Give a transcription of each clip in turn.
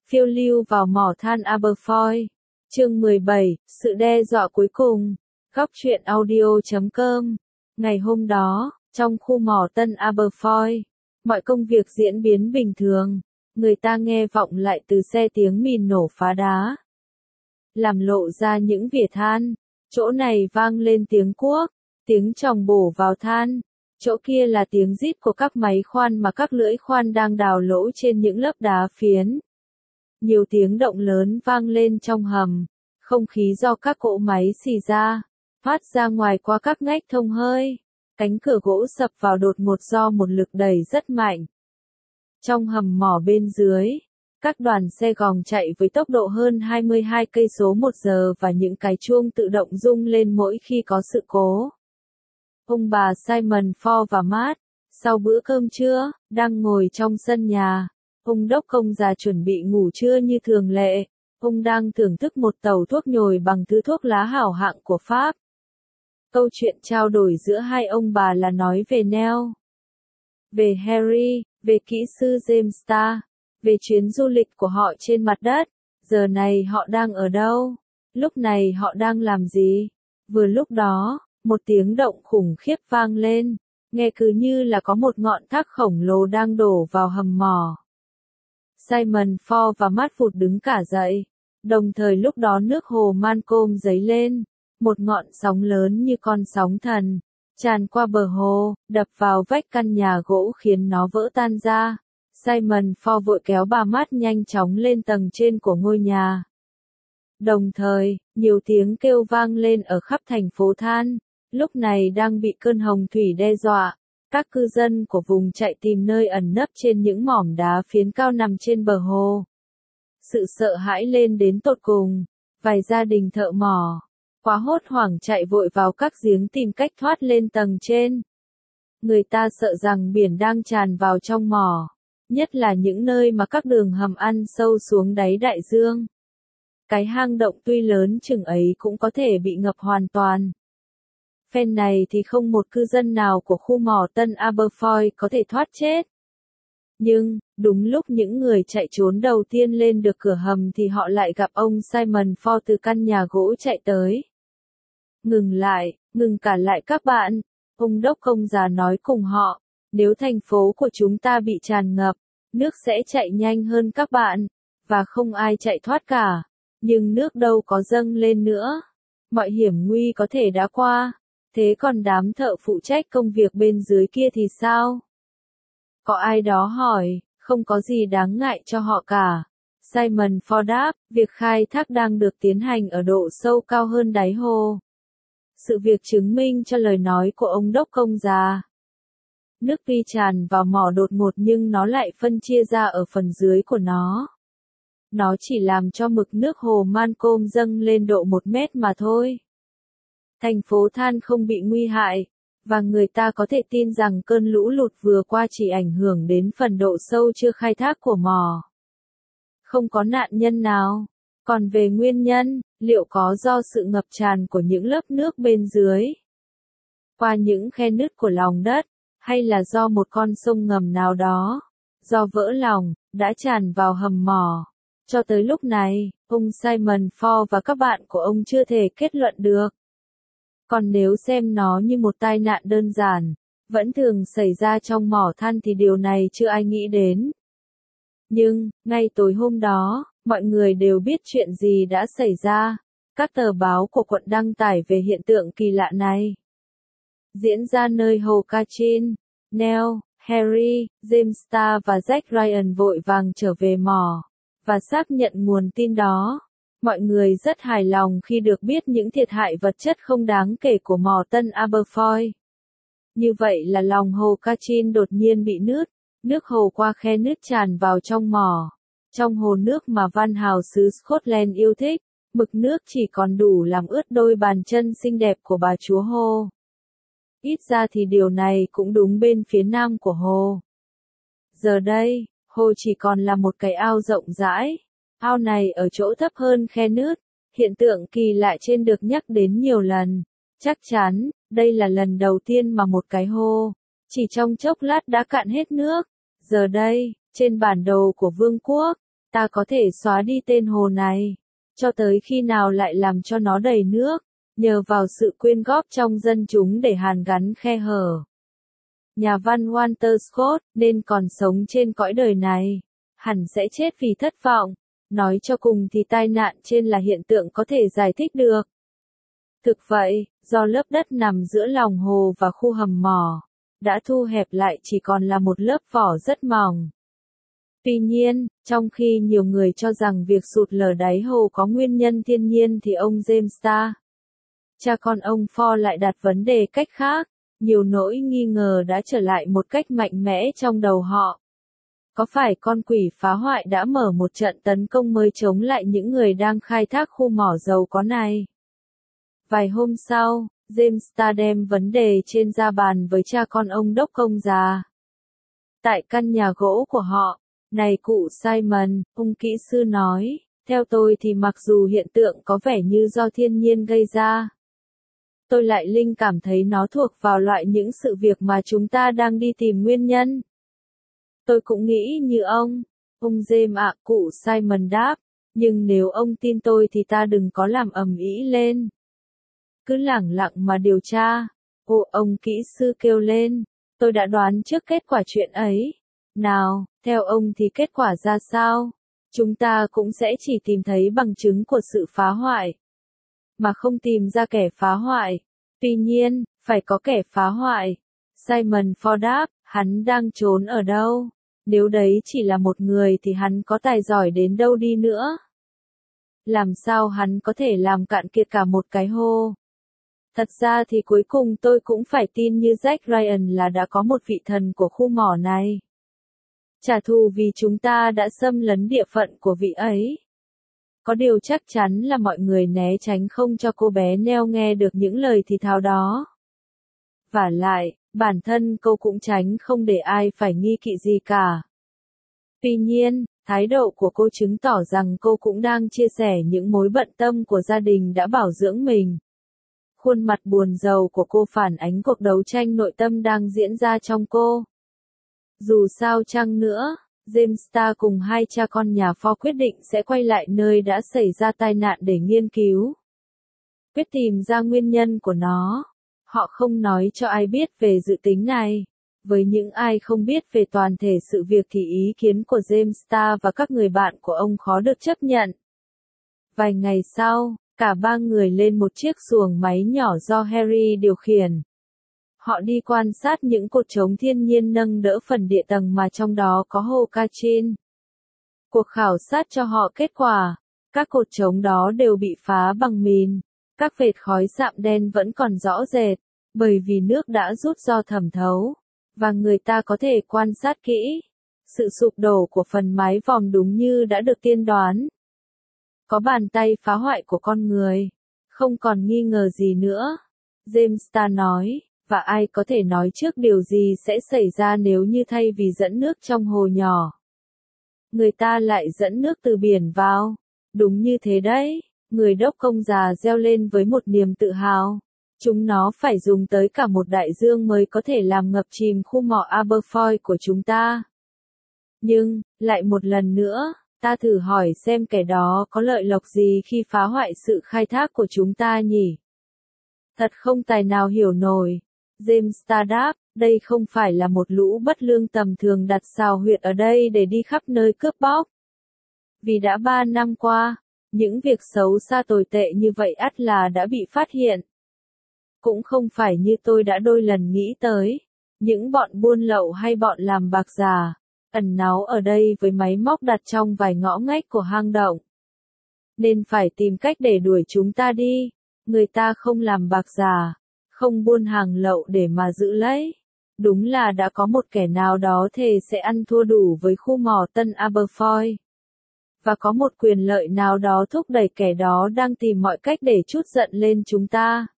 Phiêu lưu vào mỏ than Aberfoyle. Chương 17, sự đe dọa cuối cùng. Góc truyện audio.com. Ngày hôm đó, trong khu mỏ Tân Aberfoyle, mọi công việc diễn biến bình thường. Người ta nghe vọng lại từ xe tiếng mìn nổ phá đá, làm lộ ra những vỉa than. Chỗ này vang lên tiếng cuốc, tiếng chòng bổ vào than. Chỗ kia là tiếng rít của các máy khoan mà các lưỡi khoan đang đào lỗ trên những lớp đá phiến. Nhiều tiếng động lớn vang lên trong hầm, không khí do các cỗ máy xì ra, phát ra ngoài qua các ngách thông hơi. Cánh cửa gỗ sập vào đột ngột do một lực đẩy rất mạnh. Trong hầm mỏ bên dưới, các đoàn xe gòng chạy với tốc độ hơn 22 cây số một giờ và những cái chuông tự động rung lên mỗi khi có sự cố. Ông bà Simon Ford và Matt, sau bữa cơm trưa, đang ngồi trong sân nhà. Ông đốc công già chuẩn bị ngủ trưa như thường lệ. Ông đang thưởng thức một tàu thuốc nhồi bằng thứ thuốc lá hảo hạng của Pháp. Câu chuyện trao đổi giữa hai ông bà là nói về Neil, về Harry, về kỹ sư James Starr, về chuyến du lịch của họ trên mặt đất. Giờ này họ đang ở đâu? Lúc này họ đang làm gì? Vừa lúc đó, một tiếng động khủng khiếp vang lên, nghe cứ như là có một ngọn thác khổng lồ đang đổ vào hầm mỏ. Simon Ford và Matt vụt đứng cả dậy. Đồng thời lúc đó nước hồ Malcolm dấy lên, một ngọn sóng lớn như con sóng thần, tràn qua bờ hồ, đập vào vách căn nhà gỗ khiến nó vỡ tan ra. Simon Ford vội kéo bà Matt nhanh chóng lên tầng trên của ngôi nhà. Đồng thời, nhiều tiếng kêu vang lên ở khắp thành phố than, lúc này đang bị cơn hồng thủy đe dọa. Các cư dân của vùng chạy tìm nơi ẩn nấp trên những mỏm đá phiến cao nằm trên bờ hồ. Sự sợ hãi lên đến tột cùng, vài gia đình thợ mỏ, quá hốt hoảng chạy vội vào các giếng tìm cách thoát lên tầng trên. Người ta sợ rằng biển đang tràn vào trong mỏ, nhất là những nơi mà các đường hầm ăn sâu xuống đáy đại dương. Cái hang động tuy lớn chừng ấy cũng có thể bị ngập hoàn toàn. Phen này thì không một cư dân nào của khu mỏ Tân Aberfoyle có thể thoát chết. Nhưng, đúng lúc những người chạy trốn đầu tiên lên được cửa hầm thì họ lại gặp ông Simon Ford từ căn nhà gỗ chạy tới. Ngừng lại, ngừng cả lại các bạn, ông đốc công già nói cùng họ, nếu thành phố của chúng ta bị tràn ngập, nước sẽ chạy nhanh hơn các bạn, và không ai chạy thoát cả, nhưng nước đâu có dâng lên nữa. Mọi hiểm nguy có thể đã qua, thế còn đám thợ phụ trách công việc bên dưới kia thì sao? Có ai đó hỏi, không có gì đáng ngại cho họ cả. Simon Ford đáp, việc khai thác đang được tiến hành ở độ sâu cao hơn đáy hồ. Sự việc chứng minh cho lời nói của ông đốc công già. Nước tuy tràn vào mỏ đột ngột nhưng nó lại phân chia ra ở phần dưới của nó. Nó chỉ làm cho mực nước hồ Malcolm dâng lên độ 1 mét mà thôi. Thành phố than không bị nguy hại, và người ta có thể tin rằng cơn lũ lụt vừa qua chỉ ảnh hưởng đến phần độ sâu chưa khai thác của mỏ. Không có nạn nhân nào. Còn về nguyên nhân, liệu có do sự ngập tràn của những lớp nước bên dưới, qua những khe nứt của lòng đất, hay là do một con sông ngầm nào đó, do vỡ lòng, đã tràn vào hầm mỏ? Cho tới lúc này, ông Simon Ford và các bạn của ông chưa thể kết luận được. Còn nếu xem nó như một tai nạn đơn giản, vẫn thường xảy ra trong mỏ than thì điều này chưa ai nghĩ đến. Nhưng, ngay tối hôm đó, mọi người đều biết chuyện gì đã xảy ra. Các tờ báo của quận đăng tải về hiện tượng kỳ lạ này. Diễn ra nơi hồ Kachin, Neil, Harry, James Starr và Jack Ryan vội vàng trở về mỏ, và xác nhận nguồn tin đó. Mọi người rất hài lòng khi được biết những thiệt hại vật chất không đáng kể của mỏ Tân Aberfoyle. Như vậy là lòng hồ Kachin đột nhiên bị nứt, nước hồ qua khe nứt tràn vào trong mỏ. Trong hồ nước mà Van hào xứ Scotland yêu thích, mực nước chỉ còn đủ làm ướt đôi bàn chân xinh đẹp của bà chúa hồ. Ít ra thì điều này cũng đúng bên phía nam của hồ. Giờ đây, hồ chỉ còn là một cái ao rộng rãi. Ao này ở chỗ thấp hơn khe nứt, hiện tượng kỳ lạ trên được nhắc đến nhiều lần. Chắc chắn, đây là lần đầu tiên mà một cái hồ, chỉ trong chốc lát đã cạn hết nước. Giờ đây, trên bản đồ của vương quốc, ta có thể xóa đi tên hồ này. Cho tới khi nào lại làm cho nó đầy nước, nhờ vào sự quyên góp trong dân chúng để hàn gắn khe hở. Nhà văn Walter Scott, nên còn sống trên cõi đời này, hẳn sẽ chết vì thất vọng. Nói cho cùng thì tai nạn trên là hiện tượng có thể giải thích được. Thực vậy, do lớp đất nằm giữa lòng hồ và khu hầm mỏ, đã thu hẹp lại chỉ còn là một lớp vỏ rất mỏng. Tuy nhiên, trong khi nhiều người cho rằng việc sụt lở đáy hồ có nguyên nhân thiên nhiên thì ông James Starr, cha con ông Ford lại đặt vấn đề cách khác. Nhiều nỗi nghi ngờ đã trở lại một cách mạnh mẽ trong đầu họ. Có phải con quỷ phá hoại đã mở một trận tấn công mới chống lại những người đang khai thác khu mỏ dầu có này? Vài hôm sau, James Starr đem vấn đề trên ra bàn với cha con ông đốc công già. Tại căn nhà gỗ của họ, này cụ Simon, ông kỹ sư nói, theo tôi thì mặc dù hiện tượng có vẻ như do thiên nhiên gây ra, tôi lại linh cảm thấy nó thuộc vào loại những sự việc mà chúng ta đang đi tìm nguyên nhân. Tôi cũng nghĩ như ông James ạ, cụ Simon đáp, nhưng nếu ông tin tôi thì ta đừng có làm ầm ĩ lên. Cứ lẳng lặng mà điều tra. Ồ, ông kỹ sư kêu lên, tôi đã đoán trước kết quả chuyện ấy. Nào, theo ông thì kết quả ra sao? Chúng ta cũng sẽ chỉ tìm thấy bằng chứng của sự phá hoại, mà không tìm ra kẻ phá hoại. Tuy nhiên, phải có kẻ phá hoại. Simon Ford đáp, hắn đang trốn ở đâu? Nếu đấy chỉ là một người thì hắn có tài giỏi đến đâu đi nữa? Làm sao hắn có thể làm cạn kiệt cả một cái hồ? Thật ra thì cuối cùng tôi cũng phải tin như Jack Ryan là đã có một vị thần của khu mỏ này. Trả thù vì chúng ta đã xâm lấn địa phận của vị ấy. Có điều chắc chắn là mọi người né tránh không cho cô bé Nell nghe được những lời thì thào đó. Vả lại, bản thân cô cũng tránh không để ai phải nghi kỵ gì cả. Tuy nhiên, thái độ của cô chứng tỏ rằng cô cũng đang chia sẻ những mối bận tâm của gia đình đã bảo dưỡng mình. Khuôn mặt buồn rầu của cô phản ánh cuộc đấu tranh nội tâm đang diễn ra trong cô. Dù sao chăng nữa, James Starr cùng hai cha con nhà Ford quyết định sẽ quay lại nơi đã xảy ra tai nạn để nghiên cứu, quyết tìm ra nguyên nhân của nó. Họ không nói cho ai biết về dự tính này. Với những ai không biết về toàn thể sự việc thì ý kiến của James Starr và các người bạn của ông khó được chấp nhận. Vài ngày sau, cả ba người lên một chiếc xuồng máy nhỏ do Harry điều khiển. Họ đi quan sát những cột trống thiên nhiên nâng đỡ phần địa tầng mà trong đó có hồ Kachin. Cuộc khảo sát cho họ kết quả, các cột trống đó đều bị phá bằng mìn. Các vệt khói sạm đen vẫn còn rõ rệt, bởi vì nước đã rút do thẩm thấu, và người ta có thể quan sát kỹ. Sự sụp đổ của phần mái vòm đúng như đã được tiên đoán. Có bàn tay phá hoại của con người. Không còn nghi ngờ gì nữa. James Starr nói, và ai có thể nói trước điều gì sẽ xảy ra nếu như thay vì dẫn nước trong hồ nhỏ, người ta lại dẫn nước từ biển vào. Đúng như thế đấy, người đốc công già reo lên với một niềm tự hào. Chúng nó phải dùng tới cả một đại dương mới có thể làm ngập chìm khu mỏ Aberfoyle của chúng ta. Nhưng, lại một lần nữa, ta thử hỏi xem kẻ đó có lợi lộc gì khi phá hoại sự khai thác của chúng ta nhỉ? Thật không tài nào hiểu nổi. James Starr đáp, đây không phải là một lũ bất lương tầm thường đặt xào huyệt ở đây để đi khắp nơi cướp bóc. Vì đã 3 năm qua, những việc xấu xa tồi tệ như vậy ắt là đã bị phát hiện. Cũng không phải như tôi đã đôi lần nghĩ tới, những bọn buôn lậu hay bọn làm bạc giả, ẩn náu ở đây với máy móc đặt trong vài ngõ ngách của hang động. Nên phải tìm cách để đuổi chúng ta đi. Người ta không làm bạc giả, không buôn hàng lậu để mà giữ lấy. Đúng là đã có một kẻ nào đó thề sẽ ăn thua đủ với khu mỏ Tân Aberfoyle. Và có một quyền lợi nào đó thúc đẩy kẻ đó đang tìm mọi cách để trút giận lên chúng ta.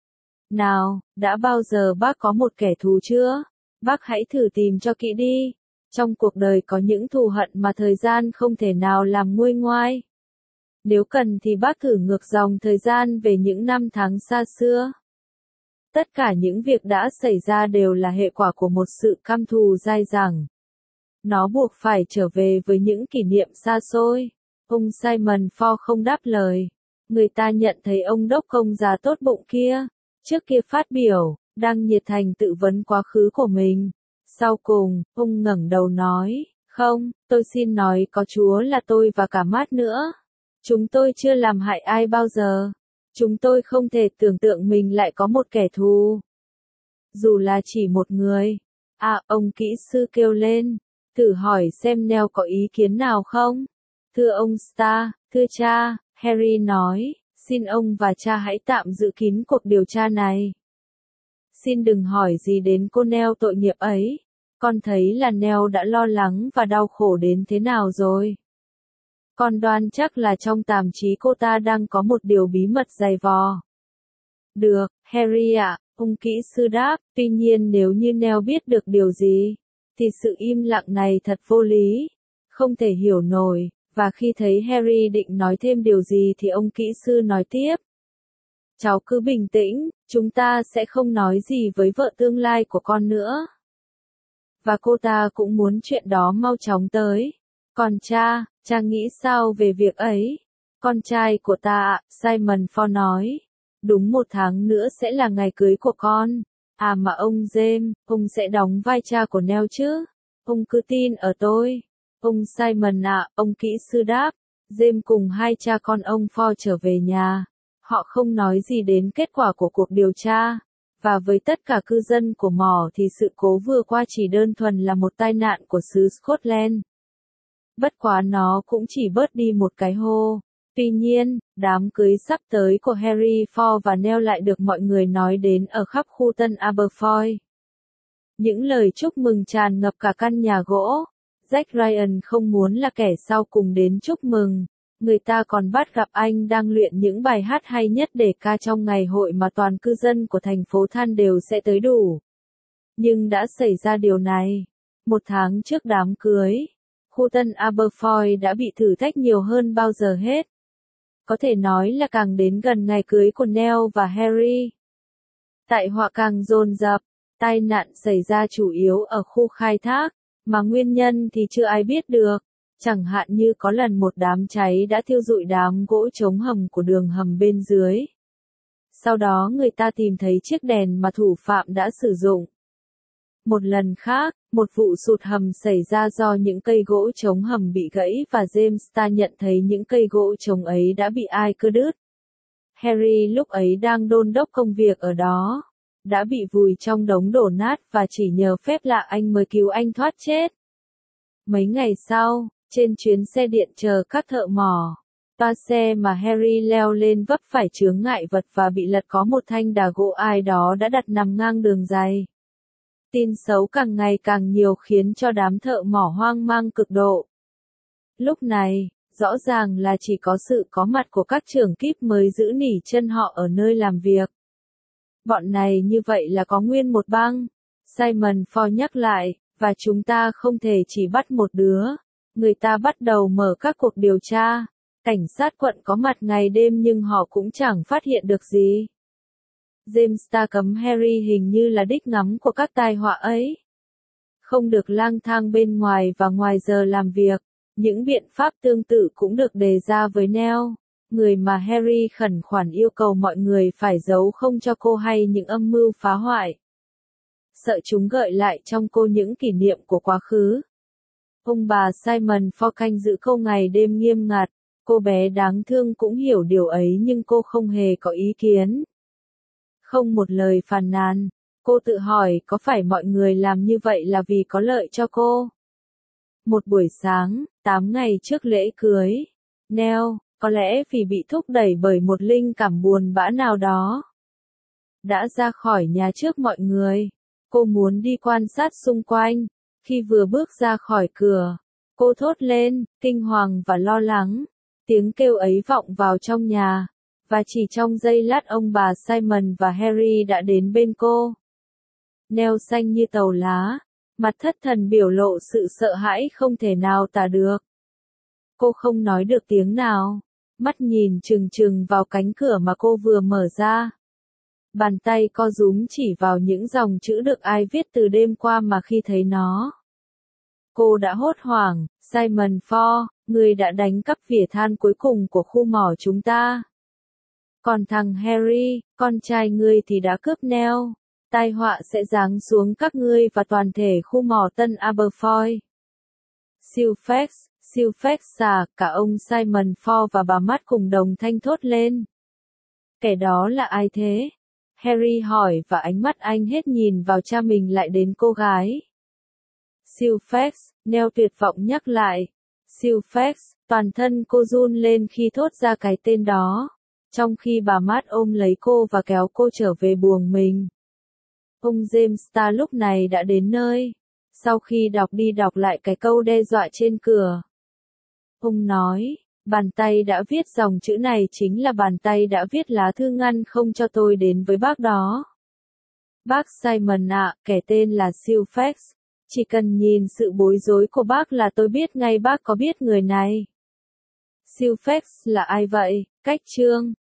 Nào, đã bao giờ bác có một kẻ thù chưa? Bác hãy thử tìm cho kỹ đi. Trong cuộc đời có những thù hận mà thời gian không thể nào làm nguôi ngoai. Nếu cần thì bác thử ngược dòng thời gian về những năm tháng xa xưa. Tất cả những việc đã xảy ra đều là hệ quả của một sự căm thù dai dẳng. Nó buộc phải trở về với những kỷ niệm xa xôi. Ông Simon Ford không đáp lời. Người ta nhận thấy ông đốc công già tốt bụng kia, trước kia phát biểu, đang nhiệt thành tự vấn quá khứ của mình. Sau cùng, ông ngẩng đầu nói, không, tôi xin nói có Chúa là tôi và cả Matt nữa. Chúng tôi chưa làm hại ai bao giờ. Chúng tôi không thể tưởng tượng mình lại có một kẻ thù. Dù là chỉ một người. À, ông kỹ sư kêu lên. Thử hỏi xem Neil có ý kiến nào không? Thưa ông Starr, thưa cha, Harry nói, xin ông và cha hãy tạm giữ kín cuộc điều tra này. Xin đừng hỏi gì đến cô Neil tội nghiệp ấy. Con thấy là Neil đã lo lắng và đau khổ đến thế nào rồi. Con đoán chắc là trong tàm chí cô ta đang có một điều bí mật dày vò. Được, Harry ạ, ông kỹ sư đáp, tuy nhiên nếu như Neil biết được điều gì, thì sự im lặng này thật vô lý, không thể hiểu nổi, và khi thấy Harry định nói thêm điều gì thì ông kỹ sư nói tiếp. Cháu cứ bình tĩnh, chúng ta sẽ không nói gì với vợ tương lai của con nữa. Và cô ta cũng muốn chuyện đó mau chóng tới. Còn cha nghĩ sao về việc ấy? Con trai của ta, Simon Ford nói. Đúng 1 tháng nữa sẽ là ngày cưới của con. À mà ông James, ông sẽ đóng vai cha của Neil chứ? Ông cứ tin ở tôi. Ông Simon ạ, ông kỹ sư đáp. James cùng 2 cha con ông Ford trở về nhà. Họ không nói gì đến kết quả của cuộc điều tra. Và với tất cả cư dân của mỏ thì sự cố vừa qua chỉ đơn thuần là một tai nạn của xứ Scotland. Bất quá nó cũng chỉ bớt đi một cái hô. Tuy nhiên, đám cưới sắp tới của Harry Ford và Neil lại được mọi người nói đến ở khắp khu Tân Aberfoyle. Những lời chúc mừng tràn ngập cả căn nhà gỗ. Jack Ryan không muốn là kẻ sau cùng đến chúc mừng. Người ta còn bắt gặp anh đang luyện những bài hát hay nhất để ca trong ngày hội mà toàn cư dân của thành phố than đều sẽ tới đủ. Nhưng đã xảy ra điều này. 1 tháng trước đám cưới, khu Tân Aberfoyle đã bị thử thách nhiều hơn bao giờ hết. Có thể nói là càng đến gần ngày cưới của Neil và Harry, tai họa càng dồn dập. Tai nạn xảy ra chủ yếu ở khu khai thác, mà nguyên nhân thì chưa ai biết được. Chẳng hạn như có lần một đám cháy đã thiêu rụi đám gỗ chống hầm của đường hầm bên dưới. Sau đó người ta tìm thấy chiếc đèn mà thủ phạm đã sử dụng. Một lần khác, một vụ sụt hầm xảy ra do những cây gỗ chống hầm bị gãy và James Starr nhận thấy những cây gỗ chống ấy đã bị ai cưa đứt. Harry lúc ấy đang đôn đốc công việc ở đó, đã bị vùi trong đống đổ nát và chỉ nhờ phép lạ anh mới cứu anh thoát chết. Mấy ngày sau, trên chuyến xe điện chờ các thợ mỏ, toa xe mà Harry leo lên vấp phải chướng ngại vật và bị lật có một thanh đà gỗ ai đó đã đặt nằm ngang đường dày. Tin xấu càng ngày càng nhiều khiến cho đám thợ mỏ hoang mang cực độ. Lúc này, rõ ràng là chỉ có sự có mặt của các trưởng kíp mới giữ nỉ chân họ ở nơi làm việc. Bọn này như vậy là có nguyên một băng. Simon Ford nhắc lại, và chúng ta không thể chỉ bắt một đứa. Người ta bắt đầu mở các cuộc điều tra. Cảnh sát quận có mặt ngày đêm nhưng họ cũng chẳng phát hiện được gì. James Starr cấm Harry hình như là đích ngắm của các tai họa ấy. Không được lang thang bên ngoài và ngoài giờ làm việc. Những biện pháp tương tự cũng được đề ra với Neil, người mà Harry khẩn khoản yêu cầu mọi người phải giấu không cho cô hay những âm mưu phá hoại. Sợ chúng gợi lại trong cô những kỷ niệm của quá khứ. Ông bà Simon Ford canh giữ cô ngày đêm nghiêm ngặt. Cô bé đáng thương cũng hiểu điều ấy nhưng cô không hề có ý kiến. Không một lời phàn nàn. Cô tự hỏi có phải mọi người làm như vậy là vì có lợi cho cô? Một buổi sáng, 8 ngày trước lễ cưới, Neil, có lẽ vì bị thúc đẩy bởi một linh cảm buồn bã nào đó, đã ra khỏi nhà trước mọi người. Cô muốn đi quan sát xung quanh. Khi vừa bước ra khỏi cửa, cô thốt lên, kinh hoàng và lo lắng. Tiếng kêu ấy vọng vào trong nhà, và chỉ trong giây lát ông bà Simon và Harry đã đến bên cô. Neil xanh như tàu lá, mặt thất thần biểu lộ sự sợ hãi không thể nào tả được. Cô không nói được tiếng nào, mắt nhìn trừng trừng vào cánh cửa mà cô vừa mở ra. Bàn tay co rúm chỉ vào những dòng chữ được ai viết từ đêm qua mà khi thấy nó, Cô đã hốt hoảng, Simon Ford, ngươi đã đánh cắp vỉa than cuối cùng của khu mỏ chúng ta. Còn thằng Harry, con trai ngươi thì đã cướp Nell. Tai họa sẽ giáng xuống các ngươi và toàn thể khu mỏ Tân Aberfoyle. Siêu phách xà, cả ông Simon Ford và bà Matt cùng đồng thanh thốt lên. Kẻ đó là ai thế? Harry hỏi và ánh mắt anh hết nhìn vào cha mình lại đến cô gái. Silfax, Nell tuyệt vọng nhắc lại. Silfax, toàn thân cô run lên khi thốt ra cái tên đó, trong khi bà Matt ôm lấy cô và kéo cô trở về buồng mình. Ông James Starr lúc này đã đến nơi, sau khi đọc đi đọc lại cái câu đe dọa trên cửa. Ông nói, bàn tay đã viết dòng chữ này chính là bàn tay đã viết lá thư ngăn không cho tôi đến với bác đó. Bác Simon ạ, kẻ tên là Silfax. Chỉ cần nhìn sự bối rối của bác là tôi biết ngay bác có biết người này. Silfax là ai vậy? Cách chương